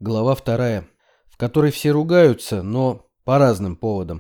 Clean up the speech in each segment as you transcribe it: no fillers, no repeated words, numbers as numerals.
Глава 2, в которой все ругаются, но по разным поводам.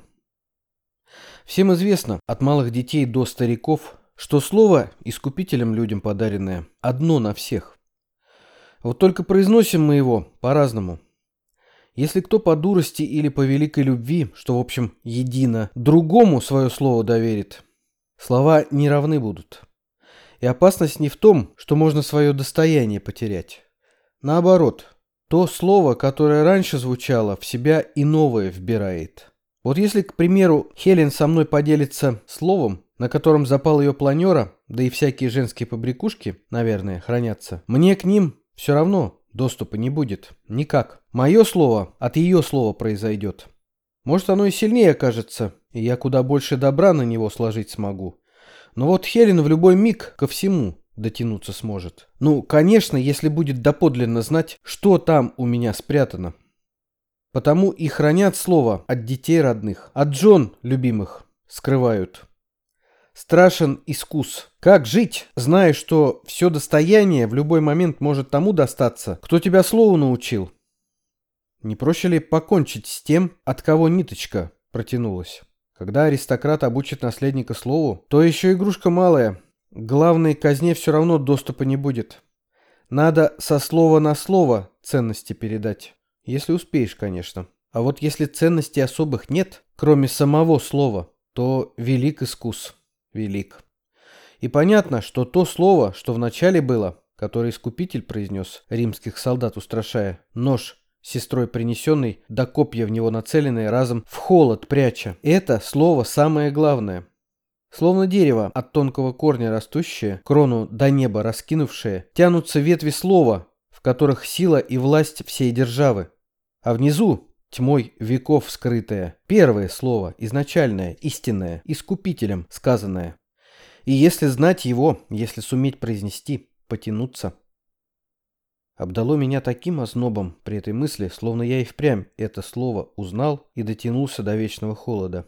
Всем известно, от малых детей до стариков, что слово, искупителем людям подаренное, одно на всех. Вот только произносим мы его по-разному. Если кто по дурости или по великой любви, что в общем едино, другому свое слово доверит, слова не равны будут. И опасность не в том, что можно свое достояние потерять. Наоборот, то слово, которое раньше звучало, в себя и новое вбирает. Вот если, к примеру, Хелен со мной поделится словом, на котором запал ее планера, да и всякие женские побрякушки, наверное, хранятся, мне к ним все равно доступа не будет. Никак. Мое слово от ее слова произойдет. Может, оно и сильнее окажется, и я куда больше добра на него сложить смогу. Но вот Хелен в любой миг ко всему дотянуться сможет. Ну, конечно, если будет доподлинно знать, что там у меня спрятано. Потому и хранят слово от детей родных, от жен любимых скрывают. Страшен искус. Как жить, зная, что все достояние в любой момент может тому достаться, кто тебя слову научил? Не проще ли покончить с тем, от кого ниточка протянулась? Когда аристократ обучит наследника слову, то еще игрушка малая. К главной казне все равно доступа не будет. Надо со слова на слово ценности передать. Если успеешь, конечно. А вот если ценностей особых нет, кроме самого слова, то велик искус. Велик. И понятно, что то слово, что вначале было, которое искупитель произнес, римских солдат устрашая, нож, сестрой принесенный, да копья в него нацеленные, разом в холод пряча, это слово самое главное. Словно дерево, от тонкого корня растущее, крону до неба раскинувшее, тянутся ветви слова, в которых сила и власть всей державы. А внизу, тьмой веков скрытое, первое слово, изначальное, истинное, искупителем сказанное. И если знать его, если суметь произнести, потянуться. Обдало меня таким ознобом при этой мысли, словно я и впрямь это слово узнал и дотянулся до вечного холода.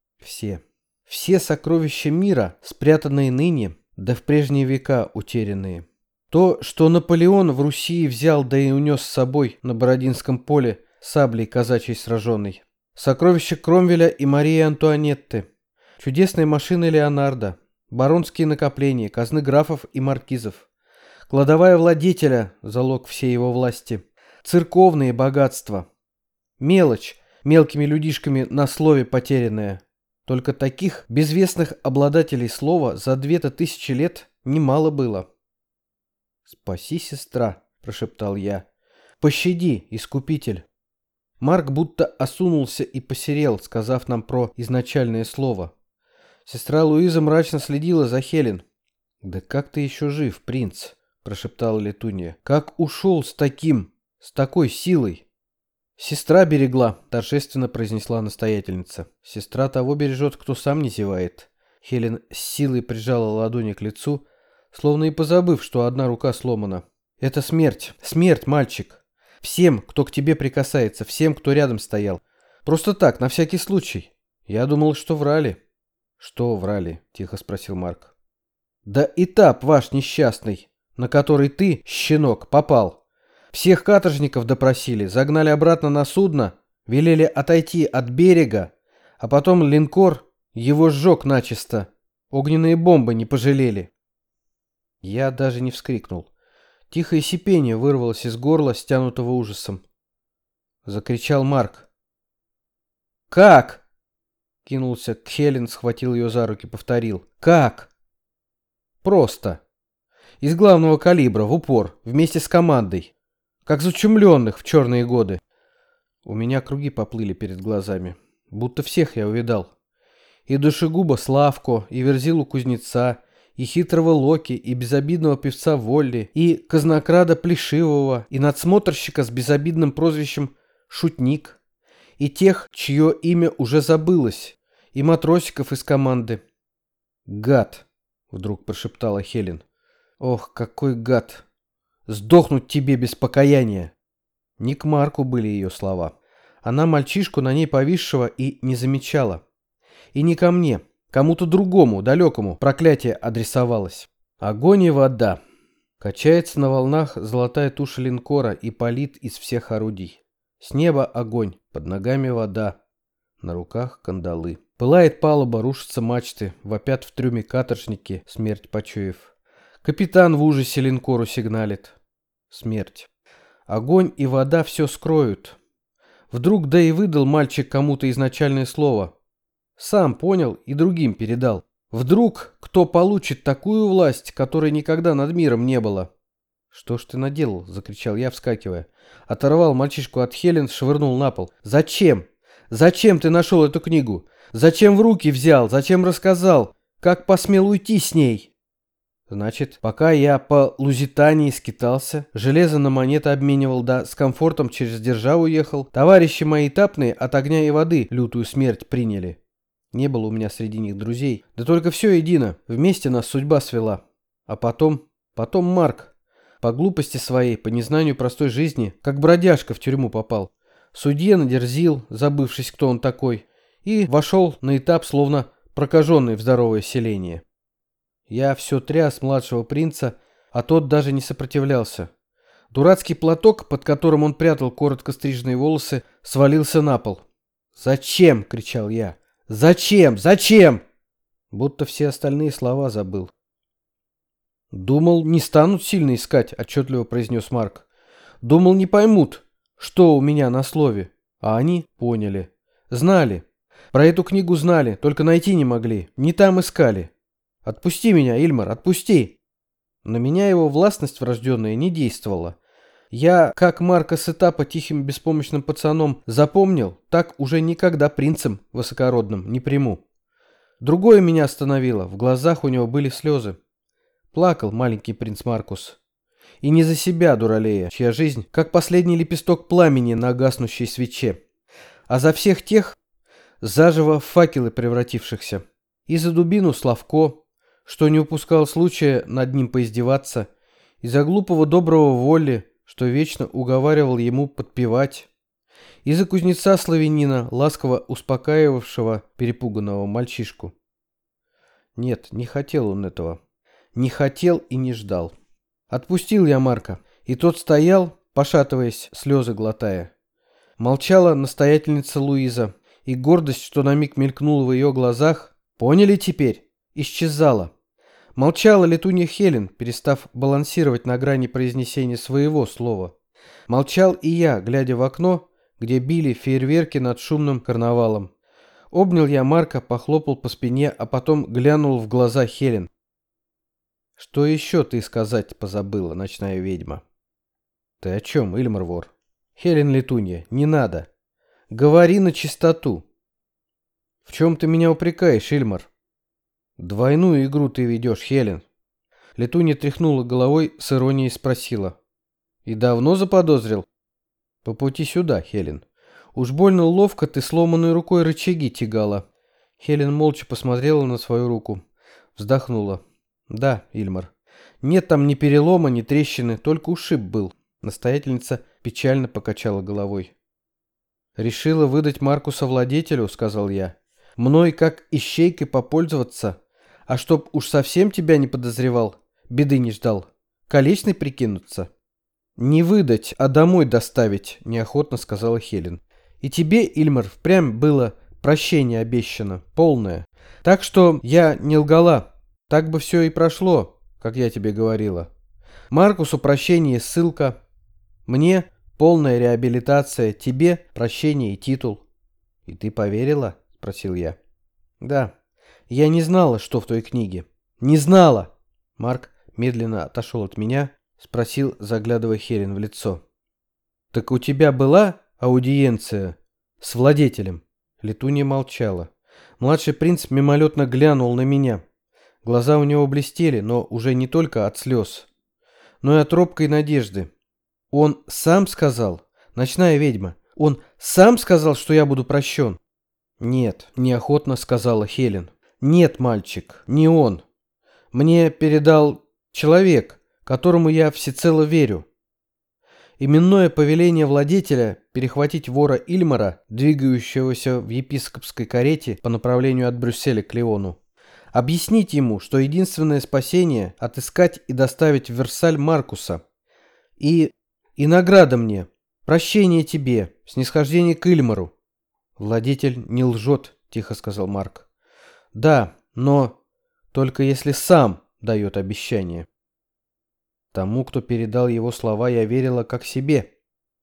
Все сокровища мира, спрятанные ныне, да в прежние века утерянные. То, что Наполеон в Руси взял, да и унес с собой на Бородинском поле саблей казачьей сраженной. Сокровища Кромвеля и Марии Антуанетты. Чудесные машины Леонардо. Баронские накопления, казны графов и маркизов. Кладовая владетеля, залог всей его власти. Церковные богатства. Мелочь, мелкими людишками на слове потерянная. Только таких безвестных обладателей слова за 2000 лет немало было. «Спаси, сестра», — прошептал я. «Пощади, искупитель». Марк будто осунулся и посерел, сказав нам про изначальное слово. Сестра Луиза мрачно следила за Хелен. «Да как ты еще жив, принц?» — прошептала Летунья. «Как ушел с такой силой?» «Сестра берегла», — торжественно произнесла настоятельница. «Сестра того бережет, кто сам не зевает». Хелен с силой прижала ладони к лицу, словно и позабыв, что одна рука сломана. «Это смерть. Смерть, мальчик. Всем, кто к тебе прикасается, всем, кто рядом стоял. Просто так, на всякий случай. Я думал, что врали». «Что врали?» — тихо спросил Марк. «Да этап ваш несчастный, на который ты, щенок, попал. Всех каторжников допросили, загнали обратно на судно, велели отойти от берега, а потом линкор его сжег начисто. Огненные бомбы не пожалели». Я даже не вскрикнул. Тихое сипение вырвалось из горла, стянутого ужасом. Закричал Марк. «Как?» Кинулся к Хелен, схватил ее за руки, повторил. «Как?» «Просто. Из главного калибра, в упор, вместе с командой. Как зачумленных в черные годы». У меня круги поплыли перед глазами. Будто всех я увидал. И душегуба Славко, и Верзилу Кузнеца, и хитрого Локи, и безобидного певца Волли, и казнокрада Плешивого, и надсмотрщика с безобидным прозвищем Шутник, и тех, чье имя уже забылось, и матросиков из команды. «Гад!» — вдруг прошептала Хелен. «Ох, какой гад! Сдохнуть тебе без покаяния!» Не к Марку были ее слова. Она мальчишку на ней повисшего и не замечала. И не ко мне. Кому-то другому, далекому, проклятие адресовалось. Огонь и вода. Качается на волнах золотая туша линкора и палит из всех орудий. С неба огонь, под ногами вода, на руках кандалы. Пылает палуба, рушатся мачты, вопят в трюме каторжники, смерть почуяв. Капитан в ужасе линкору сигналит. Смерть. Огонь и вода все скроют. Вдруг да и выдал мальчик кому-то изначальное слово. Сам понял и другим передал. Вдруг кто получит такую власть, которой никогда над миром не было. «Что ж ты наделал?» — закричал я, вскакивая. Оторвал мальчишку от Хелен, швырнул на пол. «Зачем? Зачем ты нашел эту книгу? Зачем в руки взял? Зачем рассказал? Как посмел уйти с ней?» Значит, пока я по Лузитании скитался, железо на монеты обменивал, да с комфортом через державу ехал, товарищи мои этапные от огня и воды лютую смерть приняли. Не было у меня среди них друзей, да только все едино, вместе нас судьба свела. А потом Марк, по глупости своей, по незнанию простой жизни, как бродяжка в тюрьму попал. Судье надерзил, забывшись, кто он такой, и вошел на этап, словно прокаженный в здоровое селение. Я все тряс младшего принца, а тот даже не сопротивлялся. Дурацкий платок, под которым он прятал коротко стриженные волосы, свалился на пол. «Зачем?» — кричал я. «Зачем? Зачем?» Будто все остальные слова забыл. «Думал, не станут сильно искать», — отчетливо произнес Марк. «Думал, не поймут, что у меня на слове». А они поняли. Знали. Про эту книгу знали, только найти не могли. Не там искали. «Отпусти меня, Ильмар, отпусти!» На меня его властность врожденная не действовала. Я, как Марка с этапа тихим беспомощным пацаном запомнил, так уже никогда принцем высокородным не приму. Другое меня остановило, в глазах у него были слезы. Плакал маленький принц Маркус. И не за себя, дуралея, чья жизнь, как последний лепесток пламени на гаснущей свече, а за всех тех, заживо в факелы превратившихся. И за дубину Славко, что не упускал случая над ним поиздеваться, и за глупого доброго Волли, что вечно уговаривал ему подпевать, и за кузнеца славянина, ласково успокаивавшего перепуганного мальчишку. Нет, не хотел он этого. Не хотел и не ждал. Отпустил я Марка, и тот стоял, пошатываясь, слезы глотая. Молчала настоятельница Луиза, и гордость, что на миг мелькнула в ее глазах, поняли теперь, исчезала. Молчала летунья Хелен, перестав балансировать на грани произнесения своего слова. Молчал и я, глядя в окно, где били фейерверки над шумным карнавалом. Обнял я Марка, похлопал по спине, а потом глянул в глаза Хелен. «Что еще ты сказать позабыла, ночная ведьма?» «Ты о чем, Ильмар Вор?» «Хелен Летунья, не надо. Говори на чистоту». «В чем ты меня упрекаешь, Ильмар?» «Двойную игру ты ведешь, Хелен». Летунья тряхнула головой, с иронией спросила. «И давно заподозрил?» «По пути сюда, Хелен. Уж больно ловко ты сломанной рукой рычаги тягала». Хелен молча посмотрела на свою руку. Вздохнула. «Да, Ильмар. Нет там ни перелома, ни трещины, только ушиб был». Настоятельница печально покачала головой. «Решила выдать Маркуса владетелю», — сказал я. «Мной как ищейкой попользоваться. А чтоб уж совсем тебя не подозревал, беды не ждал, колечный прикинуться». «Не выдать, а домой доставить», — неохотно сказала Хелен. «И тебе, Ильмар, впрямь было прощение обещано, полное. Так что я не лгала, так бы все и прошло, как я тебе говорила. Маркусу прощение и ссылка, мне полная реабилитация, тебе прощение и титул». «И ты поверила?» — спросил я. «Да. Я не знала, что в той книге. Не знала!» Марк медленно отошел от меня, спросил, заглядывая Хелен в лицо. «Так у тебя была аудиенция с владетелем?» Летунья молчала. Младший принц мимолетно глянул на меня. Глаза у него блестели, но уже не только от слез, но и от робкой надежды. «Он сам сказал, ночная ведьма, он сам сказал, что я буду прощен?» «Нет», — неохотно сказала Хелен. «Нет, мальчик, не он. Мне передал человек, которому я всецело верю. Именное повеление владетеля перехватить вора Ильмара, двигающегося в епископской карете по направлению от Брюсселя к Леону, Объяснить ему, что единственное спасение — отыскать и доставить в Версаль Маркуса. И награда мне, прощение тебе, снисхождение к Ильмару. Владетель не лжет, тихо сказал Марк. Да, но только если сам дает обещание. Тому, кто передал его слова, я верила как себе.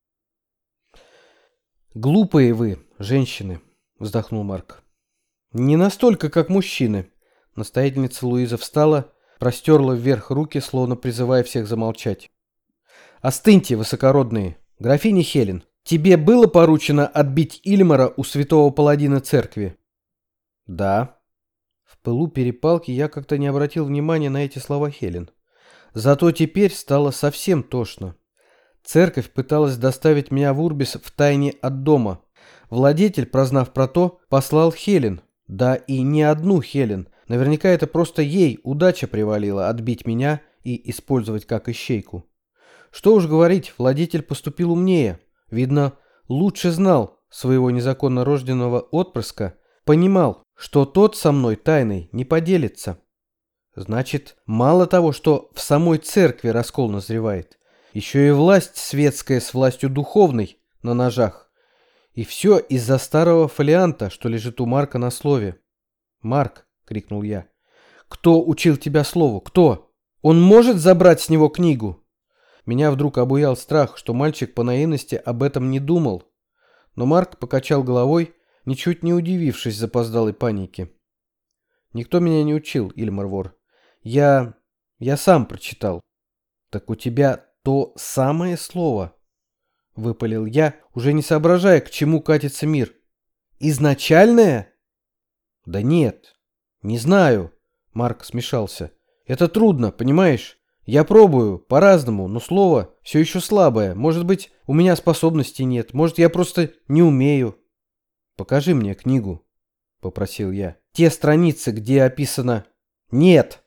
Глупые вы, женщины, вздохнул Марк. Не настолько, как мужчины. Настоятельница Луиза встала, простерла вверх руки, словно призывая всех замолчать. «Остыньте, высокородные! Графиня Хелен, тебе было поручено отбить Ильмара у святого паладина церкви?» «Да». В пылу перепалки я как-то не обратил внимания на эти слова Хелен. Зато теперь стало совсем тошно. Церковь пыталась доставить меня в Урбис втайне от дома. Владетель, прознав про то, послал Хелен. Да и не одну Хелен. Наверняка это просто ей удача привалила отбить меня и использовать как ищейку. Что уж говорить, владетель поступил умнее. Видно, лучше знал своего незаконно рожденного отпрыска, понимал, что тот со мной тайной не поделится. Значит, мало того, что в самой церкви раскол назревает, еще и власть светская с властью духовной на ножах. И все из-за старого фолианта, что лежит у Марка на слове. «Марк!» — крикнул я. «Кто учил тебя слову? Кто? Он может забрать с него книгу?» Меня вдруг обуял страх, что мальчик по наивности об этом не думал. Но Марк покачал головой, ничуть не удивившись запоздалой панике. «Никто меня не учил, Ильмар Вор. Я сам прочитал». «Так у тебя то самое слово?» — выпалил я, уже не соображая, к чему катится мир. «Изначальное?» «Да нет, не знаю», — Марк смешался. «Это трудно, понимаешь? Я пробую, по-разному, но слово все еще слабое. Может быть, у меня способностей нет, может, я просто не умею». «Покажи мне книгу», — попросил я. «Те страницы, где описано...» «Нет!»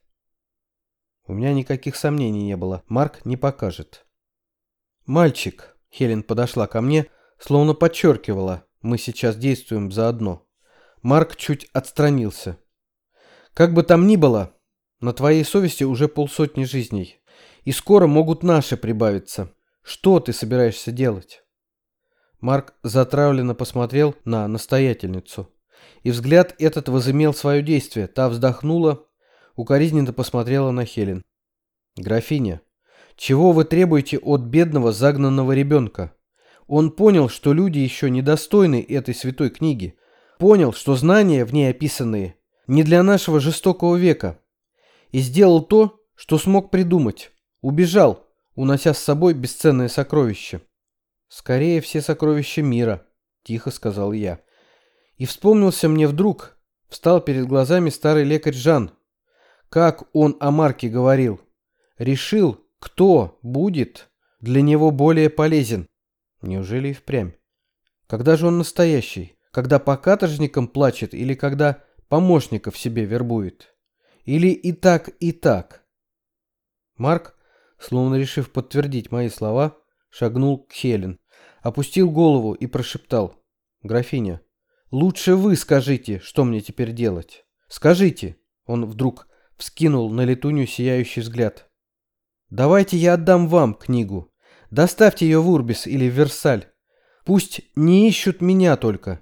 У меня никаких сомнений не было. Марк не покажет. «Мальчик», — Хелен подошла ко мне, словно подчеркивала, мы сейчас действуем заодно. Марк чуть отстранился. «Как бы там ни было, на твоей совести уже 50 жизней, и скоро могут наши прибавиться. Что ты собираешься делать?» Марк затравленно посмотрел на настоятельницу, и взгляд этот возымел свое действие. Та вздохнула, укоризненно посмотрела на Хелен. «Графиня, чего вы требуете от бедного загнанного ребенка? Он понял, что люди еще недостойны этой святой книги. Понял, что знания в ней описанные не для нашего жестокого века. И сделал то, что смог придумать. Убежал, унося с собой бесценное сокровище». «Скорее все сокровища мира», — тихо сказал я. И вспомнился мне вдруг, встал перед глазами старый лекарь Жан. Как он о Марке говорил. Решил, кто будет для него более полезен. Неужели и впрямь? Когда же он настоящий? Когда по каторжникам плачет или когда помощников себе вербует? Или и так, и так? Марк, словно решив подтвердить мои слова, шагнул к Хелен, опустил голову и прошептал. «Графиня, лучше вы скажите, что мне теперь делать. Скажите!» Он вдруг вскинул на летунью сияющий взгляд. «Давайте я отдам вам книгу. Доставьте ее в Урбис или в Версаль. Пусть не ищут меня только».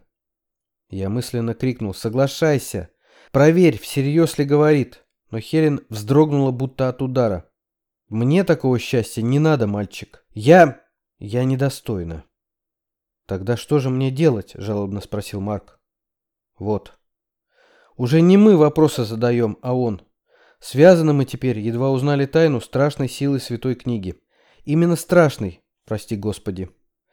Я мысленно крикнул: «Соглашайся! Проверь, всерьез ли говорит». Но Хелен вздрогнула, будто от удара. «Мне такого счастья не надо, мальчик. Я недостойна». «Тогда что же мне делать?» — жалобно спросил Марк. «Вот. Уже не мы вопросы задаем, а он. Связаны мы теперь, едва узнали тайну страшной силы святой книги. Именно страшной, прости Господи.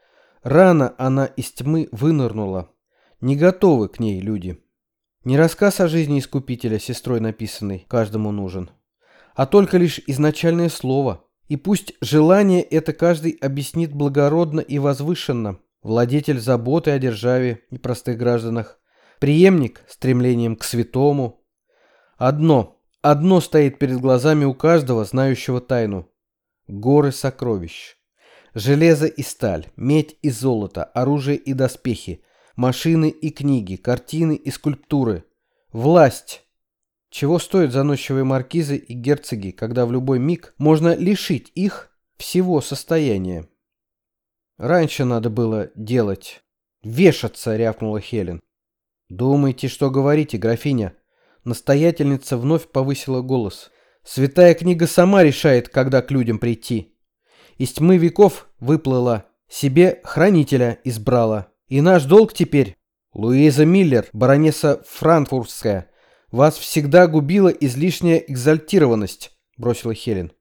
Рано она из тьмы вынырнула. Не готовы к ней люди. Не рассказ о жизни Искупителя, сестрой написанный, каждому нужен, а только лишь изначальное слово. И пусть желание это каждый объяснит благородно и возвышенно. Владетель заботы о державе и простых гражданах, преемник стремлением к святому. Одно стоит перед глазами у каждого, знающего тайну. Горы сокровищ. Железо и сталь, медь и золото, оружие и доспехи, машины и книги, картины и скульптуры. Власть. Чего стоят заносчивые маркизы и герцоги, когда в любой миг можно лишить их всего состояния? Раньше надо было делать. Вешаться, рявкнула Хелен. Думайте, что говорите, графиня. Настоятельница вновь повысила голос. Святая книга сама решает, когда к людям прийти. Из тьмы веков выплыла, себе хранителя избрала. И наш долг теперь, Луиза Миллер, баронесса Франкфуртская, вас всегда губила излишняя экзальтированность, бросила Хелен.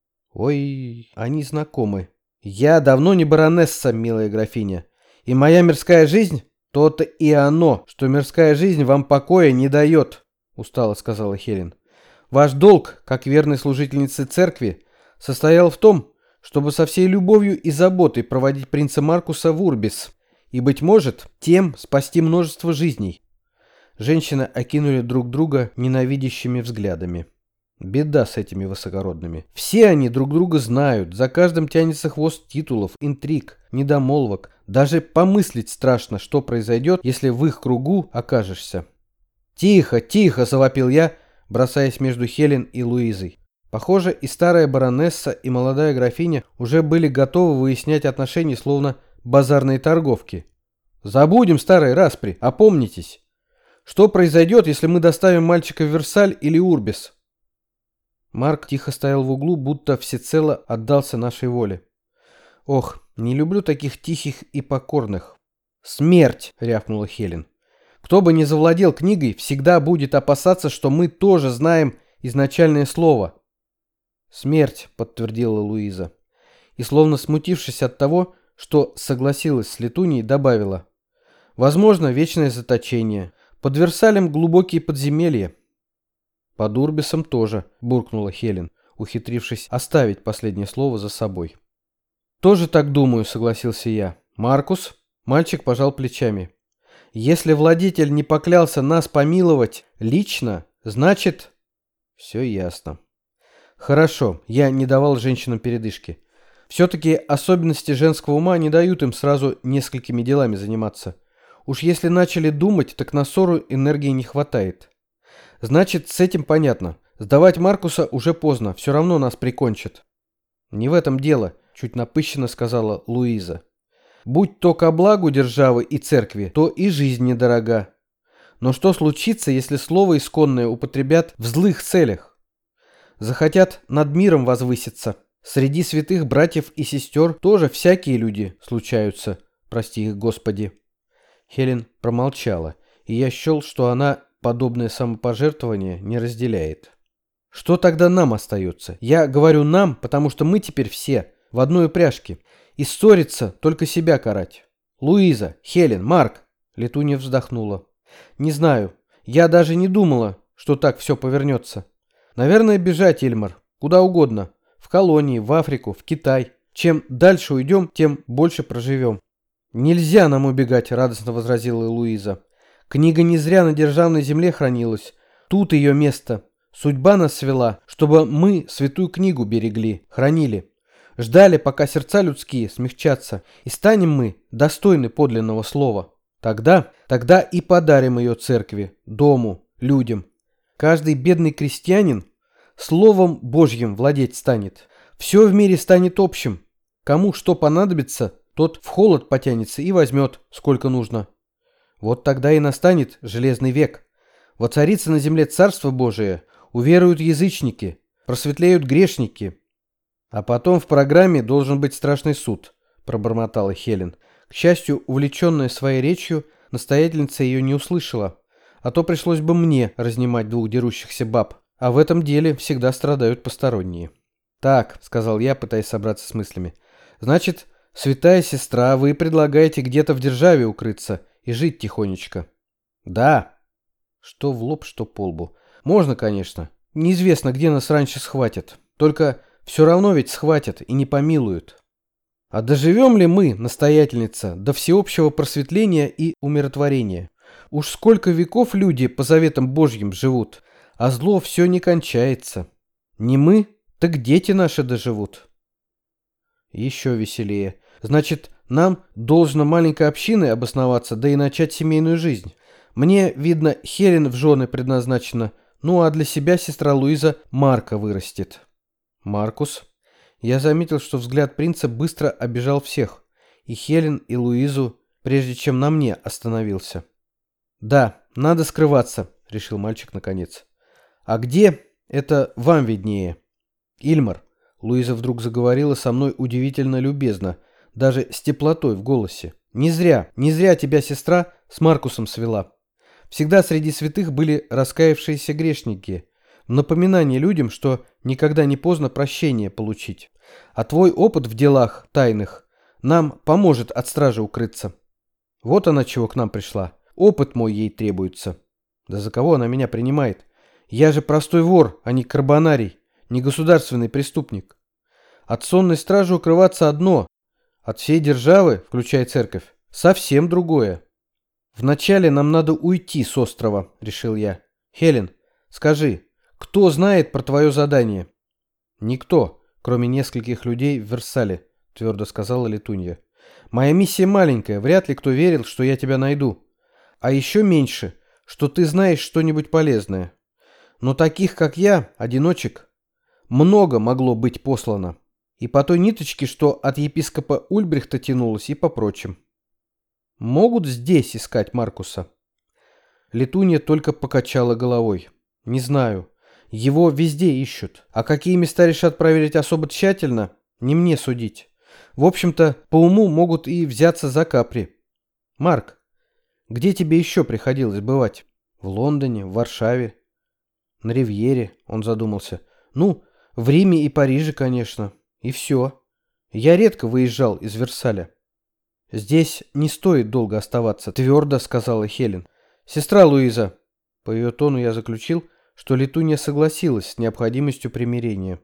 Ой, они знакомы. Я давно не баронесса, милая графиня. И моя мирская жизнь, то-то и оно, что мирская жизнь вам покоя не дает, устало сказала Хелен. Ваш долг, как верной служительницы церкви, состоял в том, чтобы со всей любовью и заботой проводить принца Маркуса в Урбис и, быть может, тем спасти множество жизней. Женщины окинули друг друга ненавидящими взглядами. Беда с этими высокородными. Все они друг друга знают, за каждым тянется хвост титулов, интриг, недомолвок. Даже помыслить страшно, что произойдет, если в их кругу окажешься. «Тихо, тихо!» – завопил я, бросаясь между Хелен и Луизой. Похоже, и старая баронесса, и молодая графиня уже были готовы выяснять отношения, словно базарные торговки. «Забудем старые распри, опомнитесь! Что произойдет, если мы доставим мальчика в Версаль или Урбис?» Марк тихо стоял в углу, будто всецело отдался нашей воле. «Ох, не люблю таких тихих и покорных». «Смерть!» — рявкнула Хелен. «Кто бы ни завладел книгой, всегда будет опасаться, что мы тоже знаем изначальное слово». «Смерть», — подтвердила Луиза. И, словно смутившись от того, что согласилась с Летуней, добавила. «Возможно, вечное заточение. Под Версалем глубокие подземелья». «Под Урбисом тоже», — буркнула Хелен, ухитрившись оставить последнее слово за собой. «Тоже так думаю», — согласился я. «Маркус?» — мальчик пожал плечами. «Если владетель не поклялся нас помиловать лично, значит...» «Все ясно». «Хорошо, я не давал женщинам передышки. Все-таки особенности женского ума не дают им сразу несколькими делами заниматься. Уж если начали думать, так на ссору энергии не хватает. Значит, с этим понятно. Сдавать Маркуса уже поздно, все равно нас прикончат». «Не в этом дело», — чуть напыщенно сказала Луиза. «Будь то ко благу державы и церкви, то и жизнь недорога. Но что случится, если слово исконное употребят в злых целях? Захотят над миром возвыситься. Среди святых братьев и сестер тоже всякие люди случаются, прости их Господи». Хелен промолчала, и я счел, что она подобное самопожертвование не разделяет. «Что тогда нам остается? Я говорю «нам», потому что мы теперь все в одной упряжке, и ссориться только себя карать. Луиза, Хелен, Марк». Летунья вздохнула. «Не знаю, я даже не думала, что так все повернется. Наверное, бежать, Эльмар, куда угодно. В колонии, в Африку, в Китай. Чем дальше уйдем, тем больше проживем». «Нельзя нам убегать», — радостно возразила Луиза. «Книга не зря на державной земле хранилась. Тут ее место. Судьба нас свела, чтобы мы святую книгу берегли, хранили. Ждали, пока сердца людские смягчатся, и станем мы достойны подлинного слова. Тогда и подарим ее церкви, дому, людям. Каждый бедный крестьянин словом Божьим владеть станет. Все в мире станет общим. Кому что понадобится, тот в холод потянется и возьмет, сколько нужно. Вот тогда и настанет железный век. Воцарится на земле Царство Божие, уверуют язычники, просветлеют грешники. А потом в программе должен быть страшный суд», — пробормотала Хелен. К счастью, увлеченная своей речью, настоятельница ее не услышала, а то пришлось бы мне разнимать двух дерущихся баб, а в этом деле всегда страдают посторонние. «Так», — сказал я, пытаясь собраться с мыслями, — «значит, святая сестра, вы предлагаете где-то в державе укрыться и жить тихонечко?» «Да». Что в лоб, что по лбу. «Можно, конечно. Неизвестно, где нас раньше схватят. Только все равно ведь схватят и не помилуют. А доживем ли мы, настоятельница, до всеобщего просветления и умиротворения? Уж сколько веков люди по заветам Божьим живут, а зло все не кончается. Не мы, так дети наши доживут». Еще веселее. «Значит, нам должно маленькой общиной обосноваться, да и начать семейную жизнь. Мне, видно, Хелен в жены предназначена, Ну а для себя сестра Луиза Марка вырастет. Маркус. Я заметил, что взгляд принца быстро обежал всех. И Хелен, и Луизу, прежде чем на мне остановился. «Да, надо скрываться», — решил мальчик наконец. «А где? Это вам виднее». «Ильмар», — Луиза вдруг заговорила со мной удивительно любезно, даже с теплотой в голосе. Не зря тебя сестра с Маркусом свела. Всегда среди святых были раскаявшиеся грешники. Напоминание людям, что никогда не поздно прощение получить. А твой опыт в делах тайных нам поможет от стражи укрыться. Вот она чего к нам пришла. Опыт мой ей требуется. Да за кого она меня принимает? Я же простой вор, а не карбонарий, не государственный преступник. От сонной стражи укрываться одно, от всей державы, включая церковь, совсем другое. Вначале нам надо уйти с острова, решил я. Хелен, скажи, кто знает про твое задание? Никто, кроме нескольких людей в Версале, твердо сказала Летунья. Моя миссия маленькая, вряд ли кто верил, что я тебя найду. А еще меньше, что ты знаешь что-нибудь полезное. Но таких, как я, одиночек, много могло быть послано. И по той ниточке, что от епископа Ульбрихта тянулось, и по прочим. Могут здесь искать Маркуса? Летунья только покачала головой. Не знаю. Его везде ищут. А какие места решат проверить особо тщательно, не мне судить. В общем-то, по уму могут и взяться за Капри. Марк, где тебе еще приходилось бывать? В Лондоне, в Варшаве, на Ривьере, он задумался. Ну, в Риме и Париже, конечно. И все. Я редко выезжал из Версаля. Здесь не стоит долго оставаться, твердо сказала Хелен. Сестра Луиза. По ее тону я заключил, что Летунья согласилась с необходимостью примирения.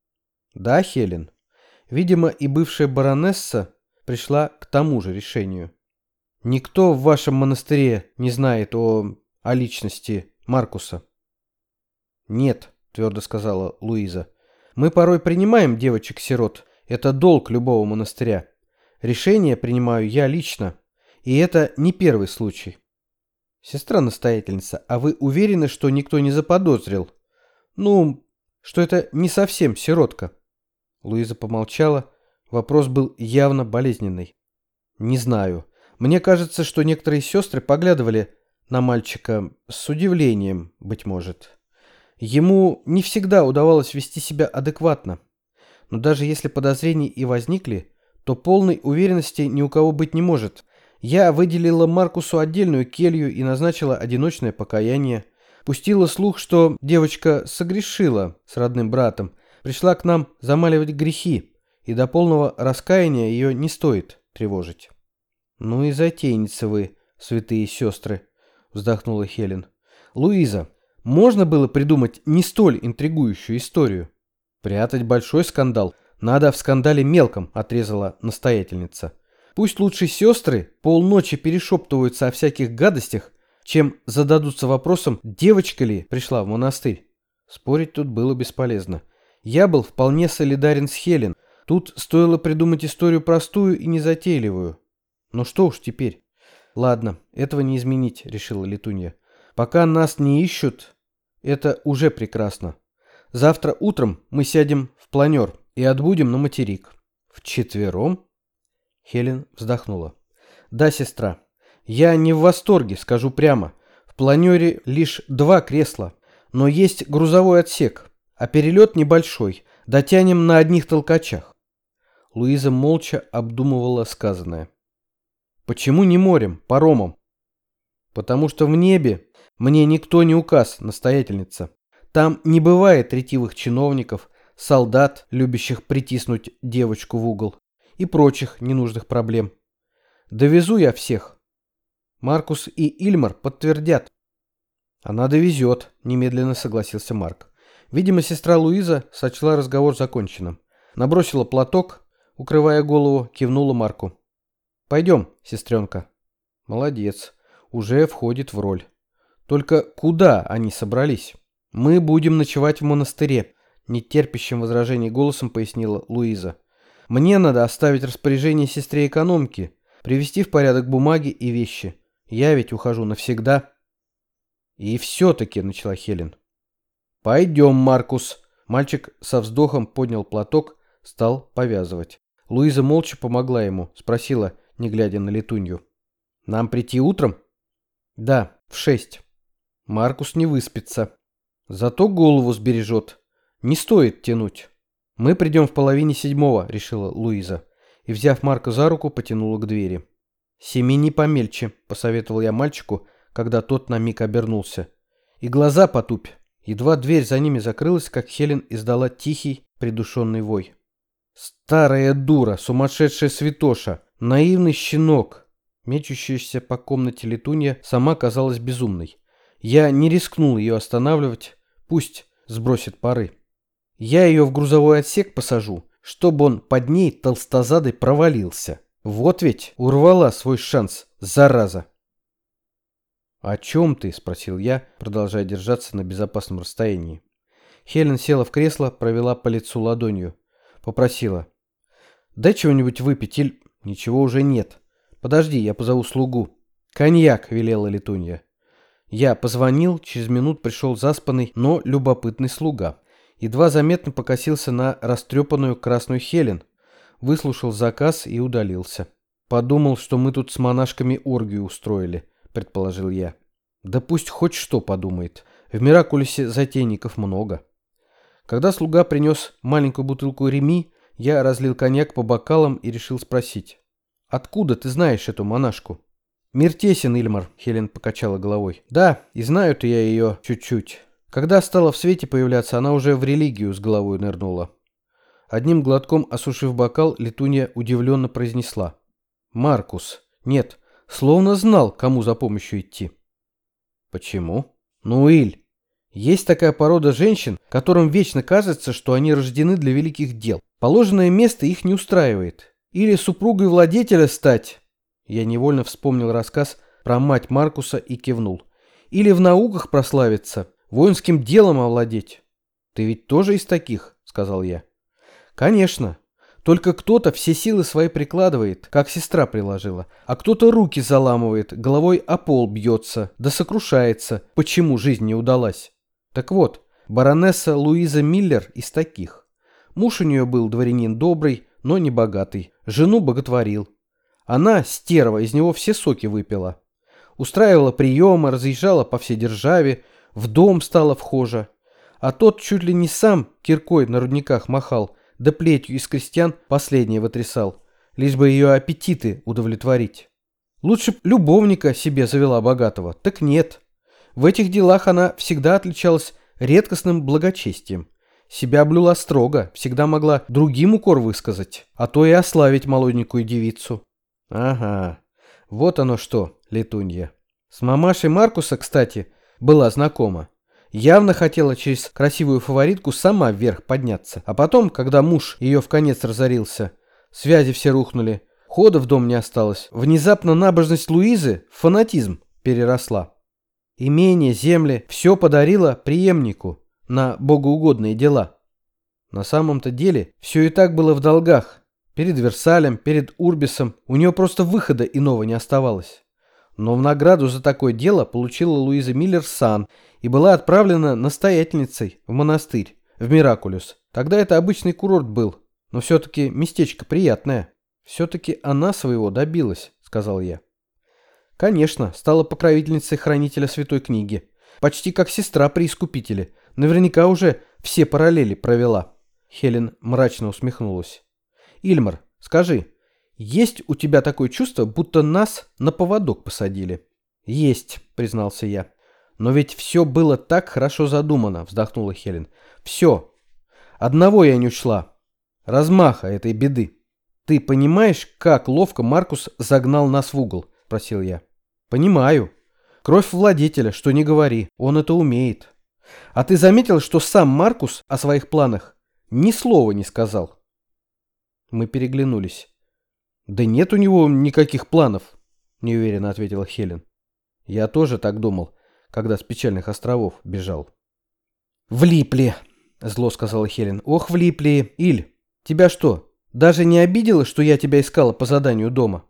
Да, Хелен. Видимо, и бывшая баронесса пришла к тому же решению. Никто в вашем монастыре не знает о личности Маркуса. Нет, твердо сказала Луиза. Мы порой принимаем девочек-сирот. Это долг любого монастыря. Решение принимаю я лично. И это не первый случай. Сестра-настоятельница, а вы уверены, что никто не заподозрил? Ну, что это не совсем сиротка? Луиза помолчала. Вопрос был явно болезненный. Не знаю. Мне кажется, что некоторые сестры поглядывали на мальчика с удивлением, быть может. Ему не всегда удавалось вести себя адекватно. Но даже если подозрения и возникли, то полной уверенности ни у кого быть не может. Я выделила Маркусу отдельную келью и назначила одиночное покаяние. Пустила слух, что девочка согрешила с родным братом, пришла к нам замаливать грехи, и до полного раскаяния ее не стоит тревожить. «Ну и затейницы вы, святые сестры», — вздохнула Хелен. «Луиза, можно было придумать не столь интригующую историю? Прятать большой скандал надо в скандале мелком», — отрезала настоятельница. «Пусть лучше сестры полночи перешептываются о всяких гадостях, чем зададутся вопросом, девочка ли пришла в монастырь». Спорить тут было бесполезно. Я был вполне солидарен с Хелен. Тут стоило придумать историю простую и незатейливую. Но что уж теперь? Ладно, этого не изменить, решила Летунья. Пока нас не ищут, это уже прекрасно. Завтра утром мы сядем в планер и отбудем на материк. Вчетвером? Хелен вздохнула. Да, сестра, я не в восторге, скажу прямо. В планере лишь 2 кресла, но есть грузовой отсек, а перелет небольшой, дотянем на одних толкачах. Луиза молча обдумывала сказанное. Почему не морем, паромом? Потому что в небе мне никто не указ, настоятельница. Там не бывает ретивых чиновников, солдат, любящих притиснуть девочку в угол, и прочих ненужных проблем. Довезу я всех. Маркус и Ильмар подтвердят. Она довезет, немедленно согласился Марк. Видимо, сестра Луиза сочла разговор законченным. Набросила платок, укрывая голову, кивнула Марку. Пойдем, сестренка. Молодец, уже входит в роль. Только куда они собрались? Мы будем ночевать в монастыре, нетерпящим возражений голосом пояснила Луиза. Мне надо оставить распоряжение сестре-экономке, привести в порядок бумаги и вещи. Я ведь ухожу навсегда. И все-таки, начала Хелен. «Пойдем, Маркус». Мальчик со вздохом поднял платок, стал повязывать. Луиза молча помогла ему, спросила, не глядя на Летунью. «Нам прийти утром?» «Да, в 6. Маркус не выспится. Зато голову сбережет. Не стоит тянуть». «Мы придем в половине 7, решила Луиза. И, взяв Марка за руку, потянула к двери. «Семени помельче», — посоветовал я мальчику, когда тот на миг обернулся. «И глаза потупь». Едва дверь за ними закрылась, как Хелен издала тихий, придушенный вой. Старая дура, сумасшедшая святоша, наивный щенок. Мечущаяся по комнате Летунья сама казалась безумной. Я не рискнул ее останавливать, пусть сбросит пары. Я ее в грузовой отсек посажу, чтобы он под ней толстозадой провалился. Вот ведь урвала свой шанс, зараза. «О чем ты?» — спросил я, продолжая держаться на безопасном расстоянии. Хелен села в кресло, провела по лицу ладонью. Попросила. «Дай чего-нибудь выпить или...» «Ничего уже нет. Подожди, я позову слугу». «Коньяк», — велела Летунья. Я позвонил, через минут пришел заспанный, но любопытный слуга. Едва заметно покосился на растрепанную красную Хелен, выслушал заказ и удалился. «Подумал, что мы тут с монашками оргию устроили», — предположил я. «Да пусть хоть что подумает. В Миракулисе затейников много». Когда слуга принес маленькую бутылку Реми, я разлил коньяк по бокалам и решил спросить. «Откуда ты знаешь эту монашку?» «Мир тесен, Ильмар», — Хелен покачала головой. «Да, и знаю-то я ее чуть-чуть. Когда стала в свете появляться, она уже в религию с головой нырнула». Одним глотком осушив бокал, Летунья удивленно произнесла. «Маркус, нет, словно знал, кому за помощью идти». «Почему?» «Ну, Иль, есть такая порода женщин, которым вечно кажется, что они рождены для великих дел. Положенное место их не устраивает. Или супругой владетеля стать». Я невольно вспомнил рассказ про мать Маркуса и кивнул. «Или в науках прославиться, воинским делом овладеть». «Ты ведь тоже из таких?» — сказал я. «Конечно. Только кто-то все силы свои прикладывает, как сестра приложила, а кто-то руки заламывает, головой о пол бьется, да сокрушается, почему жизнь не удалась. Так вот, баронесса Луиза Миллер из таких. Муж у нее был дворянин добрый, но не богатый, жену боготворил. Она, стерва, из него все соки выпила. Устраивала приемы, разъезжала по всей державе, в дом стала вхожа. А тот чуть ли не сам киркой на рудниках махал, да плетью из крестьян последнее вытрясал, лишь бы ее аппетиты удовлетворить. Лучше б любовника себе завела богатого, так нет. В этих делах она всегда отличалась редкостным благочестием. Себя блюла строго, всегда могла другим укор высказать, а то и ославить молоденькую девицу». «Ага, вот оно что, Летунья. С мамашей Маркуса, кстати, была знакома. Явно хотела через красивую фаворитку сама вверх подняться. А потом, когда муж ее вконец разорился, связи все рухнули, хода в дом не осталось. Внезапно набожность Луизы в фанатизм переросла. Имение, земли, все подарила преемнику на богоугодные дела. На самом-то деле все и так было в долгах. Перед Версалем, перед Урбисом у нее просто выхода иного не оставалось. Но в награду за такое дело получила Луиза Миллер сан и была отправлена настоятельницей в монастырь, в Миракулис. Тогда это обычный курорт был, но все-таки местечко приятное. «Все-таки она своего добилась», — сказал я. «Конечно, стала покровительницей хранителя Святой Книги. Почти как сестра при Искупителе. Наверняка уже все параллели провела». Хелен мрачно усмехнулась. «Ильмар, скажи, есть у тебя такое чувство, будто нас на поводок посадили?» «Есть», — признался я. «Но ведь все было так хорошо задумано», — вздохнула Хелен. «Все. Одного я не учла. Размаха этой беды». «Ты понимаешь, как ловко Маркус загнал нас в угол?» — спросил я. «Понимаю. Кровь владетеля, что не говори, он это умеет. А ты заметил, что сам Маркус о своих планах ни слова не сказал?» Мы переглянулись. «Да нет у него никаких планов», — неуверенно ответила Хелен. «Я тоже так думал, когда с Печальных островов бежал». «Влипли», — зло сказала Хелен. «Ох, влипли. Иль, тебя что, даже не обидело, что я тебя искала по заданию дома?»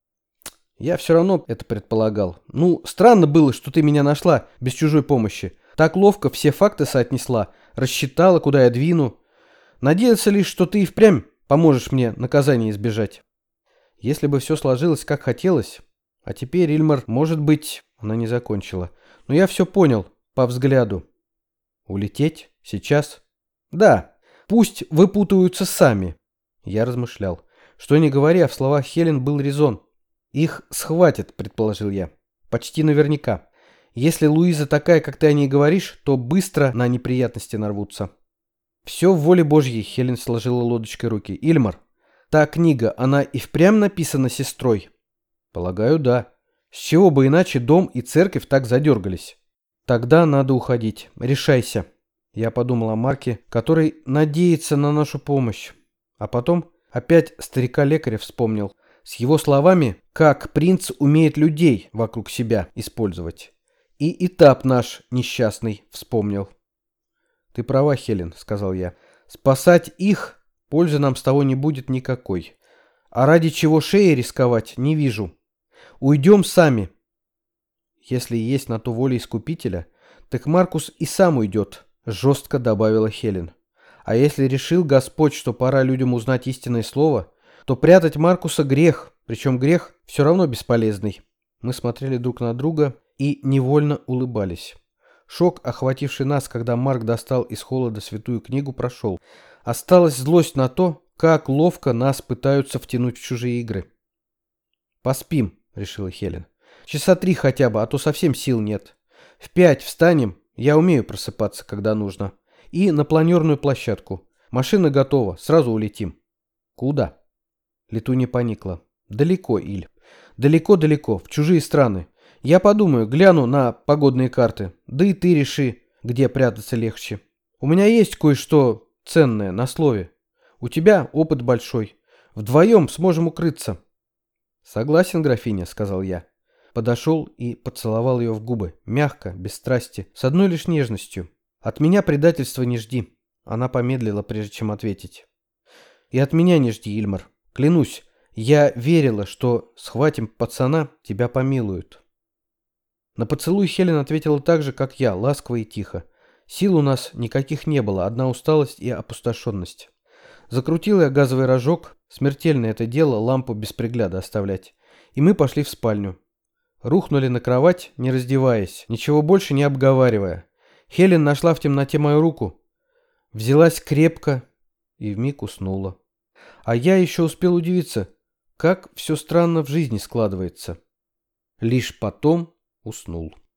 «Я все равно это предполагал. Ну, странно было, что ты меня нашла без чужой помощи. Так ловко все факты соотнесла, рассчитала, куда я двину. Надеялся лишь, что ты и впрямь поможешь мне наказание избежать. Если бы все сложилось, как хотелось. А теперь, Ильмар, может быть, она не закончила. Но я все понял по взгляду. Улететь? Сейчас? Да. Пусть выпутываются сами. Я размышлял. Что ни говоря, в словах Хелен был резон. Их схватят, предположил я. Почти наверняка. Если Луиза такая, как ты о ней говоришь, то быстро на неприятности нарвутся. Все в воле Божьей, Хелен сложила лодочкой руки. Ильмар, та книга, она и впрямь написана сестрой? Полагаю, да. С чего бы иначе дом и церковь так задергались? Тогда надо уходить. Решайся. Я подумал о Марке, который надеется на нашу помощь. А потом опять старика-лекаря вспомнил. С его словами, как принц умеет людей вокруг себя использовать. И этап наш несчастный вспомнил. «Ты права, Хелен», — сказал я. «Спасать их пользы нам с того не будет никакой. А ради чего шеи рисковать, не вижу. Уйдем сами». «Если есть на то воля Искупителя, так Маркус и сам уйдет», — жестко добавила Хелен. «А если решил Господь, что пора людям узнать истинное слово, то прятать Маркуса грех, причем грех все равно бесполезный». Мы смотрели друг на друга и невольно улыбались. Шок, охвативший нас, когда Марк достал из холода святую книгу, прошел. Осталась злость на то, как ловко нас пытаются втянуть в чужие игры. «Поспим», — решила Хелен. «Часа 3 хотя бы, а то совсем сил нет. В 5 встанем, я умею просыпаться, когда нужно. И на планерную площадку. Машина готова, сразу улетим». «Куда?» Летунья поникла. «Далеко, Иль. Далеко-далеко, в чужие страны. Я подумаю, гляну на погодные карты. Да и ты реши, где прятаться легче. У меня есть кое-что ценное на слове. У тебя опыт большой. Вдвоем сможем укрыться». «Согласен, графиня», — сказал я. Подошел и поцеловал ее в губы. Мягко, без страсти, с одной лишь нежностью. «От меня предательства не жди». Она помедлила, прежде чем ответить. «И от меня не жди, Ильмар. Клянусь, я верила, что схватим пацана, тебя помилуют». На поцелуй Хелен ответила так же, как я, ласково и тихо. Сил у нас никаких не было, одна усталость и опустошенность. Закрутил я газовый рожок, смертельное это дело лампу без пригляда оставлять. И мы пошли в спальню. Рухнули на кровать, не раздеваясь, ничего больше не обговаривая. Хелен нашла в темноте мою руку, взялась крепко и вмиг уснула. А я еще успел удивиться, как все странно в жизни складывается. Лишь потом уснул.